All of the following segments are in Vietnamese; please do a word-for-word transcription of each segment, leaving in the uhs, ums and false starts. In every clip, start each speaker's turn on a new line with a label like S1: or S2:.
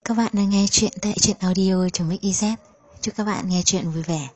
S1: các bạn đang nghe chuyện tại truyện audio.mix.iz. Chúc các bạn nghe chuyện vui vẻ.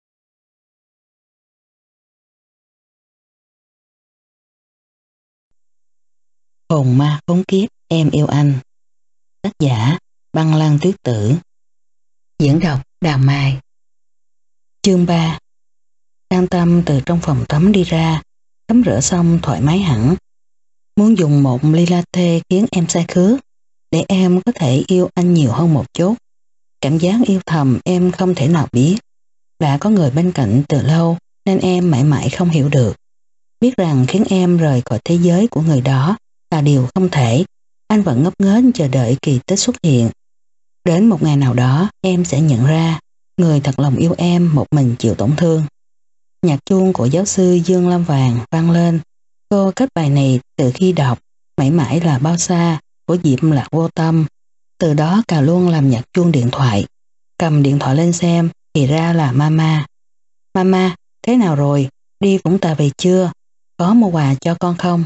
S2: Hồn ma khốn kiếp em yêu anh. Tác giả Băng Lan Tuyết Tử. Diễn đọc Đào Mai. Chương ba. An Tâm từ trong phòng tắm đi ra, tắm rửa xong thoải mái hẳn. Muốn dùng một ly latte khiến em say khước, để em có thể yêu anh nhiều hơn một chút. Cảm giác yêu thầm em không thể nào biết. Đã có người bên cạnh từ lâu nên em mãi mãi không hiểu được. Biết rằng khiến em rời khỏi thế giới của người đó là điều không thể. Anh vẫn ngốc nghếch chờ đợi kỳ tích xuất hiện. Đến một ngày nào đó em sẽ nhận ra người thật lòng yêu em một mình chịu tổn thương. Nhạc chuông của giáo sư Dương Lam Vàng vang lên. Cô kết bài này từ khi đọc Mãi mãi là bao xa của Diệp Lạc Vô Tâm. Từ đó cà luôn làm nhạc chuông điện thoại. Cầm điện thoại lên xem thì ra là Mama. Mama, thế nào rồi? Đi Vũng Tàu về chưa? Có mua quà cho con không?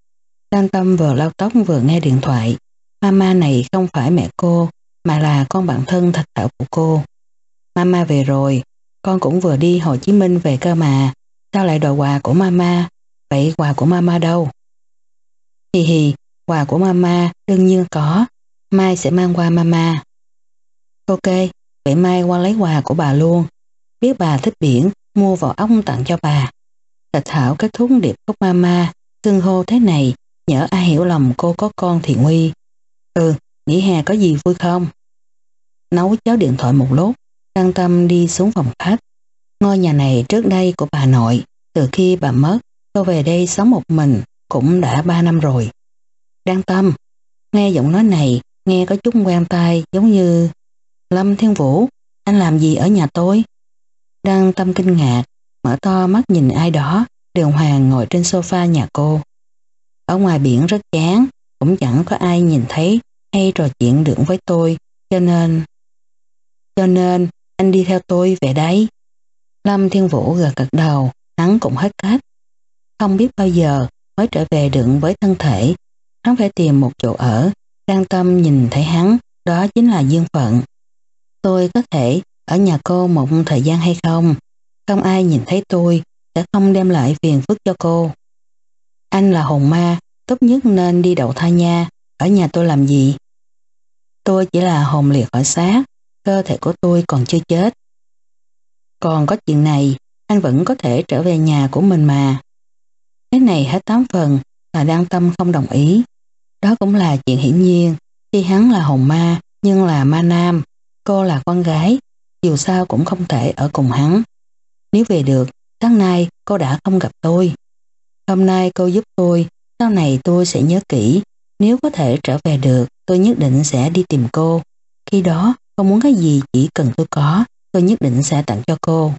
S2: An Tâm vừa lau tóc vừa nghe điện thoại. Mama này không phải mẹ cô mà là con bạn thân thật thạo của cô. Mama về rồi, con cũng vừa đi Hồ Chí Minh về cơ mà. Sao lại đòi quà của Mama? Vậy quà của Mama đâu? Hì hì, quà của Mama đương nhiên có. Mai sẽ mang qua Mama. Ok, vậy mai qua lấy quà của bà luôn. Biết bà thích biển, mua vỏ ốc tặng cho bà. Thạch Thảo kết thúc điệp khúc Mama. Xưng hô thế này nhỡ ai hiểu lầm cô có con thì nguy. Ừ, nghỉ hè có gì vui không? Nấu cháo điện thoại một lúc, An Tâm đi xuống phòng khách. Ngôi nhà này trước đây của bà nội. Từ khi bà mất, tôi về đây sống một mình cũng đã ba năm rồi. An Tâm, nghe giọng nói này nghe có chút quen tai, giống như Lâm Thiên Vũ. Anh làm gì ở nhà tôi? An Tâm kinh ngạc, mở to mắt nhìn ai đó. Đường Hoàng ngồi trên sofa nhà cô. Ở ngoài biển rất chán, cũng chẳng có ai nhìn thấy hay trò chuyện được với tôi, cho nên cho nên anh đi theo tôi về đấy. Lâm Thiên Vũ gật gật đầu, hắn cũng hết cách. Không biết bao giờ mới trở về được với thân thể. Hắn phải tìm một chỗ ở. An Tâm nhìn thấy hắn, đó chính là duyên phận. Tôi có thể ở nhà cô một thời gian hay không? Không ai nhìn thấy tôi, sẽ không đem lại phiền phức cho cô. Anh là hồn ma, tốt nhất nên đi đậu thai nha. Ở nhà tôi làm gì? Tôi chỉ là hồn liệt khỏi xác, cơ thể của tôi còn chưa chết. Còn có chuyện này, anh vẫn có thể trở về nhà của mình mà. Cái này hết tám phần là An Tâm không đồng ý. Đó cũng là chuyện hiển nhiên. Khi hắn là hồn ma, nhưng là ma nam, cô là con gái, dù sao cũng không thể ở cùng hắn. Nếu về được, sáng nay cô đã không gặp tôi. Hôm nay cô giúp tôi, sau này tôi sẽ nhớ kỹ. Nếu có thể trở về được, tôi nhất định sẽ đi tìm cô. Khi đó, cô muốn cái gì chỉ cần tôi có, tôi nhất định sẽ tặng cho cô.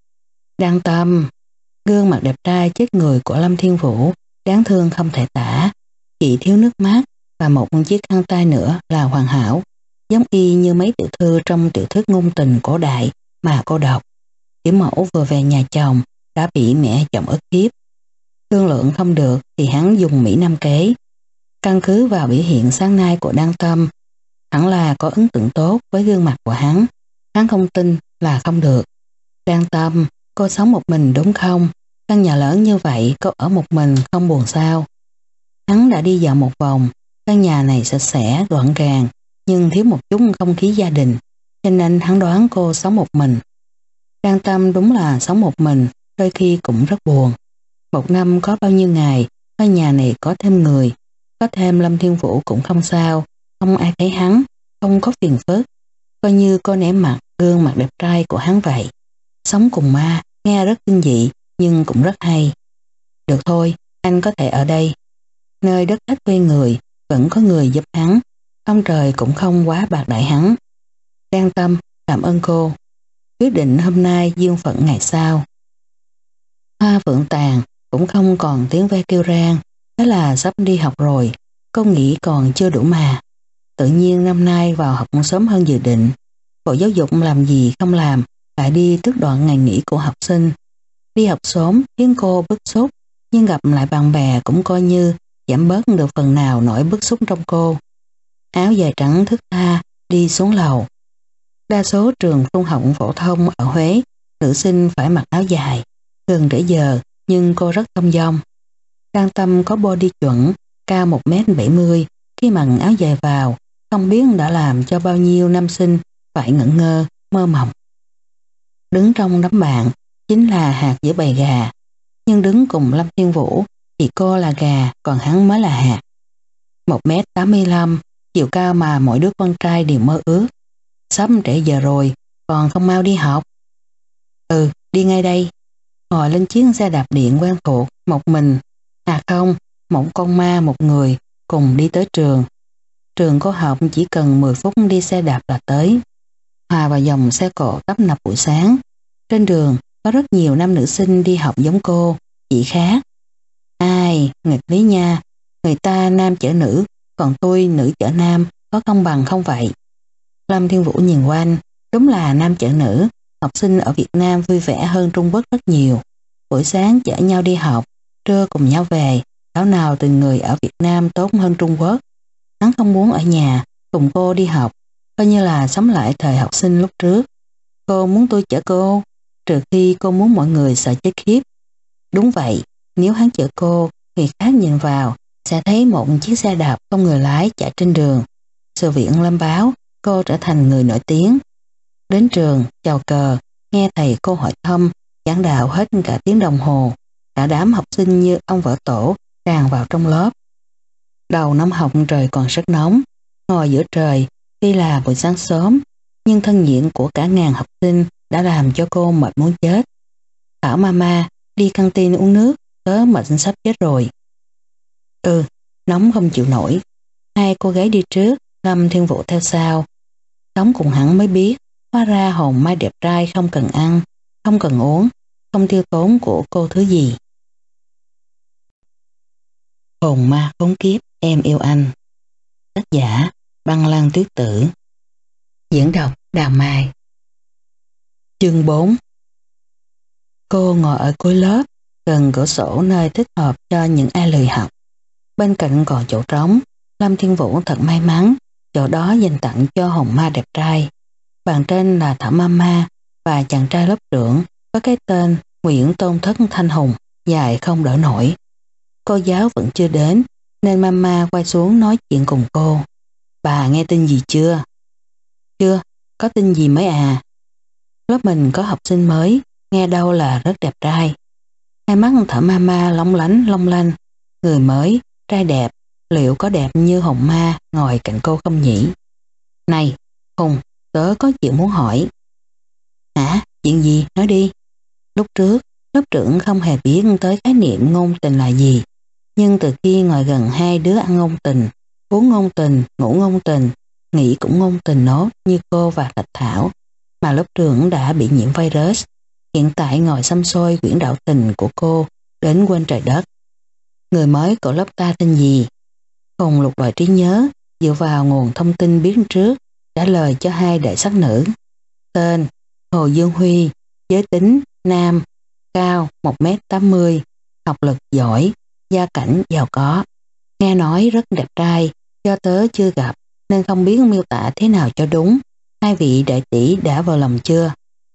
S2: An Tâm, gương mặt đẹp trai chết người của Lâm Thiên Vũ, đáng thương không thể tả. Chỉ thiếu nước mắt và một chiếc khăn tay nữa là hoàn hảo, giống y như mấy tiểu thư trong tiểu thuyết ngôn tình cổ đại mà cô đọc. Tiểu mẫu vừa về nhà chồng đã bị mẹ chồng ức hiếp. Thương lượng không được thì hắn dùng Mỹ Nam kế. Căn cứ vào biểu hiện sáng nay của An Tâm, hẳn là có ấn tượng tốt với gương mặt của hắn. Hắn không tin là không được. An Tâm, cô sống một mình đúng không? Căn nhà lớn như vậy cô ở một mình không buồn sao? Hắn đã đi dạo một vòng. Căn nhà này sạch sẽ, gọn gàng, nhưng thiếu một chút không khí gia đình, cho nên hắn đoán cô sống một mình. An Tâm đúng là sống một mình, đôi khi cũng rất buồn. Một năm có bao nhiêu ngày, ngôi nhà này có thêm người, có thêm Lâm Thiên Vũ cũng không sao, không ai thấy hắn, không có phiền phức. Coi như cô nể mặt gương mặt đẹp trai của hắn vậy. Sống cùng ma, nghe rất kinh dị, nhưng cũng rất hay. Được thôi, anh có thể ở đây. Nơi đất khách quê người, vẫn có người giúp hắn. Ông trời cũng không quá bạc đại hắn. An Tâm, cảm ơn cô. Quyết định hôm nay duyên phận ngày sau. Hoa Phượng Tàn cũng không còn tiếng ve kêu rang. Thế là sắp đi học rồi. Cô nghĩ còn chưa đủ mà. Tự nhiên năm nay vào học sớm hơn dự định. Bộ Giáo dục làm gì không làm, lại đi tước đoạn ngày nghỉ của học sinh. Đi học sớm khiến cô bức xúc, nhưng gặp lại bạn bè cũng coi như giảm bớt được phần nào nỗi bức xúc trong cô. Áo dài trắng thướt tha, đi xuống lầu. Đa số trường trung học phổ thông ở Huế, nữ sinh phải mặc áo dài, gần trễ giờ nhưng cô rất thông dong. Trang Tâm có body chuẩn, cao một mét bảy mươi, khi mặc áo dài vào, không biết đã làm cho bao nhiêu nam sinh phải ngẩn ngơ, mơ mộng. Đứng trong đám bạn chính là hạt giữa bầy gà, nhưng đứng cùng Lâm Thiên Vũ thì cô là gà, còn hắn mới là hạt. một mét tám mươi lăm, chiều cao mà mỗi đứa con trai đều mơ ước. Sắp trễ giờ rồi, còn không mau đi học. Ừ, đi ngay đây. Ngồi lên chiếc xe đạp điện quen thuộc, một mình, à không, một con ma một người, cùng đi tới trường. Trường cô học chỉ cần mười phút đi xe đạp là tới. Hòa vào dòng xe cộ tấp nập buổi sáng. Trên đường có rất nhiều nam nữ sinh đi học giống cô, chỉ khác. Ai, nghịch lý nha, người ta nam chở nữ, còn tôi nữ chở nam, có công bằng không vậy? Lâm Thiên Vũ nhìn quanh, đúng là nam chở nữ, học sinh ở Việt Nam vui vẻ hơn Trung Quốc rất nhiều. Buổi sáng chở nhau đi học, trưa cùng nhau về, thảo nào từng người ở Việt Nam tốt hơn Trung Quốc. Hắn không muốn ở nhà cùng cô đi học, coi như là sống lại thời học sinh lúc trước. Cô muốn tôi chở cô, trừ khi cô muốn mọi người sợ chết khiếp. Đúng vậy, nếu hắn chở cô, người khác nhìn vào sẽ thấy một chiếc xe đạp không người lái chạy trên đường. Sự viện Lâm báo cô trở thành người nổi tiếng. Đến trường, chào cờ, nghe thầy cô hỏi thăm, giảng đạo hết cả tiếng đồng hồ. Cả đám học sinh như ông vỡ tổ tràn vào trong lớp. Đầu năm học trời còn rất nóng, ngồi giữa trời, tuy là buổi sáng sớm, nhưng thân nhiệt của cả ngàn học sinh đã làm cho cô mệt muốn chết. Thảo mama, đi căng tin uống nước, tớ mệt sắp chết rồi. Ừ, nóng không chịu nổi. Hai cô gái đi trước, Lâm Thiên Vũ theo sau. Sống cùng hắn mới biết, hóa ra hồn ma đẹp trai không cần ăn, không cần uống, không tiêu tốn của cô thứ gì. Hồn ma khốn kiếp, em yêu anh. Tác giả Băng Lan Tuyết Tử. Diễn đọc Đào Mai. Chương bốn. Cô ngồi ở cuối lớp, gần cửa sổ nơi thích hợp cho những ai lười học. Bên cạnh còn chỗ trống. Lâm Thiên Vũ thật may mắn, chỗ đó dành tặng cho hồn ma đẹp trai. Bàn trên là Thảo Mama và chàng trai lớp trưởng có cái tên Nguyễn Tôn Thất Thanh Hùng, dài không đỡ nổi. Cô giáo vẫn chưa đến nên Mama quay xuống nói chuyện cùng cô. Bà nghe tin gì chưa? Chưa, có tin gì mới à? Lớp mình có học sinh mới, nghe đâu là rất đẹp trai. Hai mắt Thảo Mama lóng lánh long lanh. Người mới, trai đẹp, liệu có đẹp như hồn ma ngồi cạnh cô không nhỉ? Này, Hùng, tớ có chuyện muốn hỏi. Hả? Chuyện gì? Nói đi. Lúc trước, lớp trưởng không hề biết tới khái niệm ngôn tình là gì. Nhưng từ khi ngồi gần hai đứa ăn ngôn tình, uống ngôn tình, ngủ ngôn tình, nghĩ cũng ngôn tình nốt như cô và Thạch Thảo, mà lớp trưởng đã bị nhiễm virus. Hiện tại ngồi xăm xôi quyển đạo tình của cô đến quên trời đất. Người mới của lớp ta tên gì? Hùng lục loại trí nhớ, dựa vào nguồn thông tin biết trước, trả lời cho hai đệ sắc nữ. Tên Hồ Dương Huy, giới tính nam, cao một mét tám mươi, học lực giỏi, gia cảnh giàu có. Nghe nói rất đẹp trai, do tớ chưa gặp nên không biết miêu tả thế nào cho đúng. Hai vị đại tỷ đã vào lòng chưa?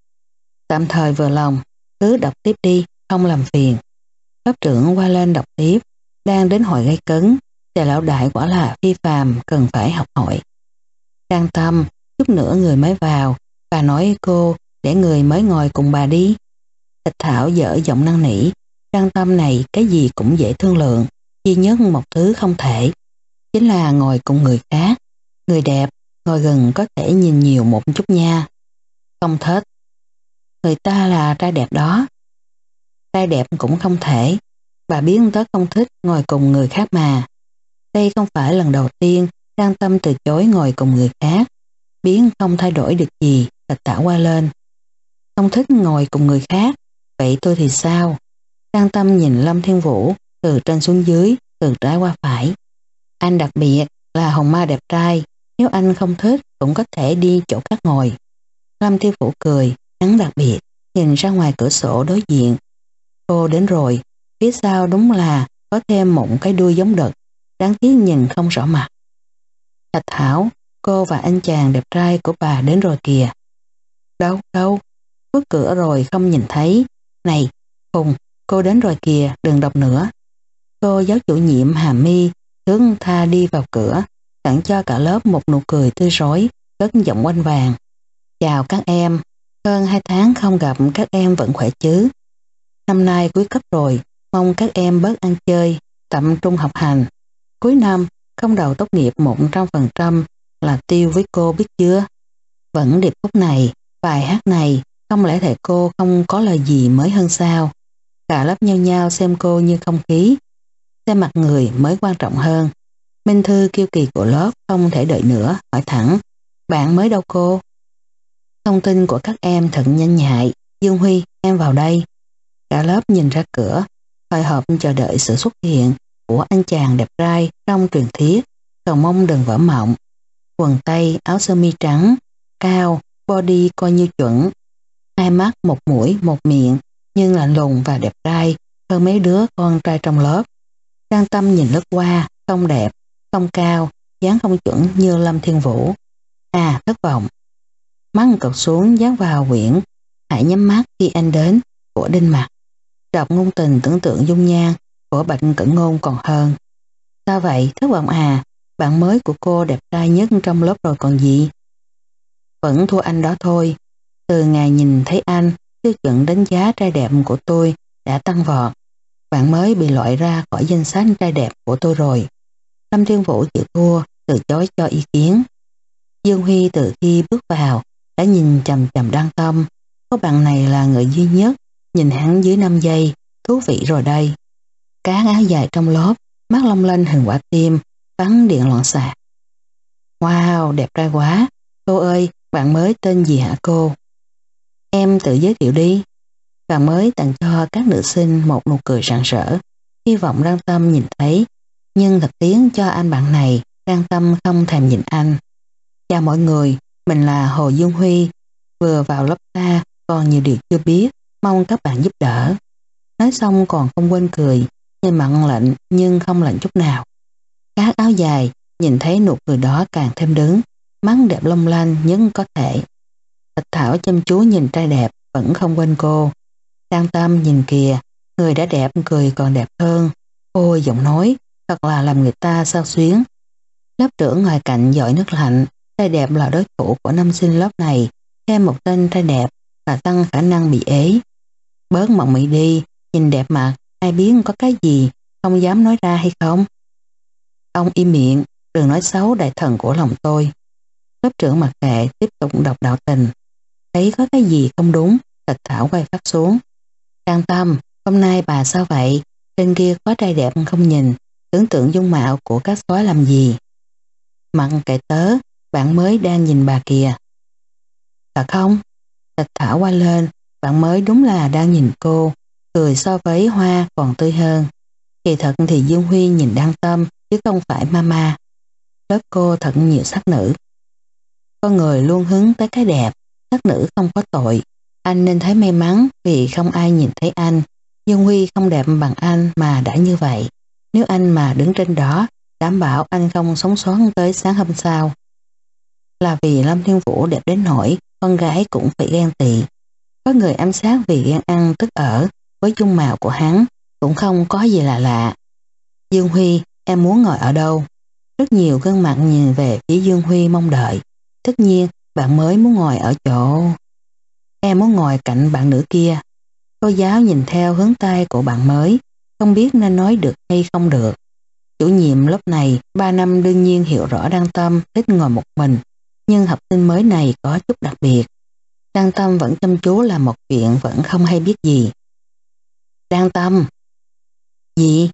S2: Tạm thời vừa lòng, cứ đọc tiếp đi, không làm phiền. Lớp trưởng qua lên đọc tiếp, đang đến hồi gây cấn, Tề lão đại quả là phi phàm, cần phải học hỏi. Trang Tâm, chút nữa người mới vào, bà nói cô để người mới ngồi cùng bà đi. Thạch Thảo dở giọng năn nỉ, Trang Tâm này cái gì cũng dễ thương lượng, duy nhất một thứ không thể, chính là ngồi cùng người khác. Người đẹp, ngồi gần có thể nhìn nhiều một chút nha. Không thích. Người ta là trai đẹp đó. Trai đẹp cũng không thể. Bà biết tớ không thích ngồi cùng người khác mà. Đây không phải lần đầu tiên Trang Tâm từ chối ngồi cùng người khác. Biến không thay đổi được gì, Thạch Thảo qua lên. Không thích ngồi cùng người khác, vậy tôi thì sao? Trang Tâm nhìn Lâm Thiên Vũ từ trên xuống dưới, từ trái qua phải. Anh đặc biệt là hồn ma đẹp trai, nếu anh không thích cũng có thể đi chỗ khác ngồi. Lâm Thiên Vũ cười, hắn đặc biệt, nhìn ra ngoài cửa sổ đối diện. Cô đến rồi, phía sau đúng là có thêm một cái đuôi giống đực, đáng tiếc nhìn không rõ mặt. Thạch Thảo, cô và anh chàng đẹp trai của bà đến rồi kìa. Đâu, đâu, khuất cửa rồi không nhìn thấy. Này, Hùng, cô đến rồi kìa, đừng đọc nữa. Cô giáo chủ nhiệm hàm mi hướng tha đi vào cửa, tặng cho cả lớp một nụ cười tươi rói, cất giọng oanh vàng. Chào các em, hơn hai tháng không gặp các em vẫn khỏe chứ. Năm nay cuối cấp rồi, mong các em bớt ăn chơi, tập trung học hành. Cuối năm, không đầu tốt nghiệp một trăm phần trăm là tiêu với cô biết chưa? Vẫn điệp khúc này, bài hát này, không lẽ thầy cô không có lời gì mới hơn sao? Cả lớp nhao nhao xem cô như không khí. Xem mặt người mới quan trọng hơn. Minh Thư kiêu kỳ của lớp không thể đợi nữa, hỏi thẳng. Bạn mới đâu cô? Thông tin của các em thật nhanh nhạy. Dương Huy, em vào đây. Cả lớp nhìn ra cửa, hồi hộp chờ đợi sự xuất hiện của anh chàng đẹp trai trong truyền thuyết, cầu mong đừng vỡ mộng. Quần tây, áo sơ mi trắng, cao, body coi như chuẩn. Hai mắt, một mũi, một miệng, nhưng lạnh lùng và đẹp trai hơn mấy đứa con trai trong lớp. Trang Tâm nhìn lướt qua, không đẹp, không cao, dáng không chuẩn như Lâm Thiên Vũ. À, thất vọng. Mắt cột xuống dán vào quyển Hãy nhắm mắt khi anh đến của Đinh Mặc. Đọc ngôn tình tưởng tượng dung nhan của Bạch Cẩn Ngôn còn hơn. Sao vậy, thất vọng à? Bạn mới của cô đẹp trai nhất trong lớp rồi còn gì? Vẫn thua anh đó thôi. Từ ngày nhìn thấy anh, tiêu chuẩn đánh giá trai đẹp của tôi đã tăng vọt. Bạn mới bị loại ra khỏi danh sách trai đẹp của tôi rồi. Lâm Thiên Vũ chịu thua, từ chối cho ý kiến. Dương Huy từ khi bước vào đã nhìn chằm chằm Đăng Tâm. Có bạn này là người duy nhất, nhìn hắn dưới năm giây, thú vị rồi đây. Cán áo dài trong lớp, mắt long lanh hình quả tim, bắn điện loạn xạ. Wow, đẹp trai quá. Cô ơi, bạn mới tên gì hả cô? Em tự giới thiệu đi. Bạn mới tặng cho các nữ sinh một nụ cười rạng rỡ, hy vọng Đăng Tâm nhìn thấy, nhưng thật tiếng cho anh bạn này, Đăng Tâm không thèm nhìn anh. Chào mọi người, mình là Hồ Dương Huy, vừa vào lớp ta, còn nhiều điều chưa biết, mong các bạn giúp đỡ. Nói xong còn không quên cười, nhìn mặn lạnh nhưng không lạnh chút nào. Các áo dài, nhìn thấy nụ cười đó càng thêm đứng, mắt đẹp long lanh nhất có thể. Bạch Thảo chăm chú nhìn trai đẹp, vẫn không quên cô. Đăng Tâm nhìn kìa, người đã đẹp cười còn đẹp hơn. Ôi giọng nói, thật là làm người ta sao xuyến. Lớp trưởng ngoài cạnh dội nước lạnh, trai đẹp là đối thủ của năm sinh lớp này, thêm một tên trai đẹp là tăng khả năng bị ế. Bớt mộng mị đi, nhìn đẹp mặt, ai biết có cái gì, không dám nói ra hay không? Ông im miệng, đừng nói xấu đại thần của lòng tôi. Lớp trưởng mặc kệ tiếp tục đọc đạo tình. Thấy có cái gì không đúng, Bạch Thảo quay phát xuống. Đăng Tâm, hôm nay bà sao vậy? Trên kia có trai đẹp không nhìn, tưởng tượng dung mạo của các soái làm gì? Mặn kệ tớ, bạn mới đang nhìn bà kìa. Thật không? Bạch Thảo qua lên, bạn mới đúng là đang nhìn cô, cười so với hoa còn tươi hơn. Kỳ thật thì Dương Huy nhìn Đăng Tâm chứ không phải mama. Lớp cô thật nhiều sắc nữ. Con người luôn hướng tới cái đẹp, sắc nữ không có tội. Anh nên thấy may mắn vì không ai nhìn thấy anh. Dương Huy không đẹp bằng anh mà đã như vậy. Nếu anh mà đứng trên đó, đảm bảo anh không sống sót tới sáng hôm sau. Là vì Lâm Thiên Vũ đẹp đến nỗi con gái cũng phải ghen tị. Có người ám sát vì ghen ăn tức ở với dung mạo của hắn cũng không có gì là lạ. Dương Huy, em muốn ngồi ở đâu? Rất nhiều gương mặt nhìn về phía Dương Huy mong đợi. Tất nhiên bạn mới muốn ngồi ở chỗ... Em muốn ngồi cạnh bạn nữ kia. Cô giáo nhìn theo hướng tay của bạn mới, không biết nên nói được hay không được. Chủ nhiệm lớp này ba năm đương nhiên hiểu rõ Đăng Tâm thích ngồi một mình, nhưng học sinh mới này có chút đặc biệt. Đăng Tâm vẫn chăm chú làm một chuyện vẫn không hay biết gì. Đăng Tâm. Gì?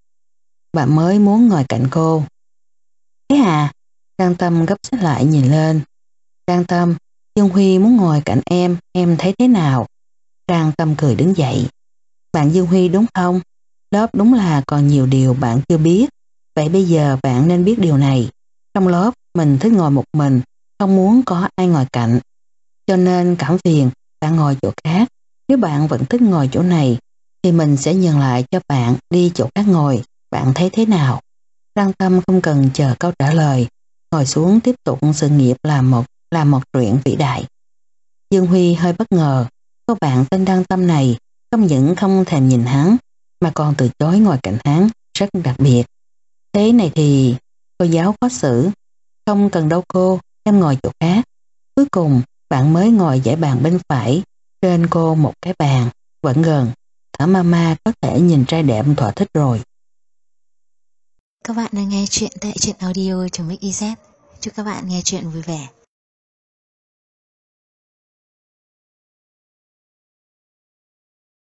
S2: Bạn mới muốn ngồi cạnh cô. Thế à? Đăng Tâm gấp sách lại nhìn lên. Đăng Tâm, Dương Huy muốn ngồi cạnh em, em thấy thế nào? Đăng Tâm cười đứng dậy. Bạn Dương Huy đúng không? Lớp đúng là còn nhiều điều bạn chưa biết. Vậy bây giờ bạn nên biết điều này. Trong lớp mình thích ngồi một mình, không muốn có ai ngồi cạnh. Cho nên cảm phiền bạn ngồi chỗ khác. Nếu bạn vẫn thích ngồi chỗ này thì mình sẽ nhường lại cho bạn đi chỗ khác ngồi. Bạn thấy thế nào? Đăng Tâm không cần chờ câu trả lời. ngồi xuống tiếp tục sự nghiệp làm một làm một truyện vĩ đại. Dương Huy hơi bất ngờ, cô bạn tên Đăng Tâm này không những không thèm nhìn hắn mà còn từ chối ngồi cạnh hắn, rất đặc biệt. Thế này thì cô giáo khó xử, không cần đâu cô, em ngồi chỗ khác. Cuối cùng bạn mới ngồi dãy bàn bên phải, trên cô một cái bàn, vẫn gần. Thở mama có thể nhìn trai đẹp thỏa thích rồi.
S1: Các bạn đang nghe chuyện tại truyện audio.mixyz. Chúc các bạn nghe chuyện vui vẻ.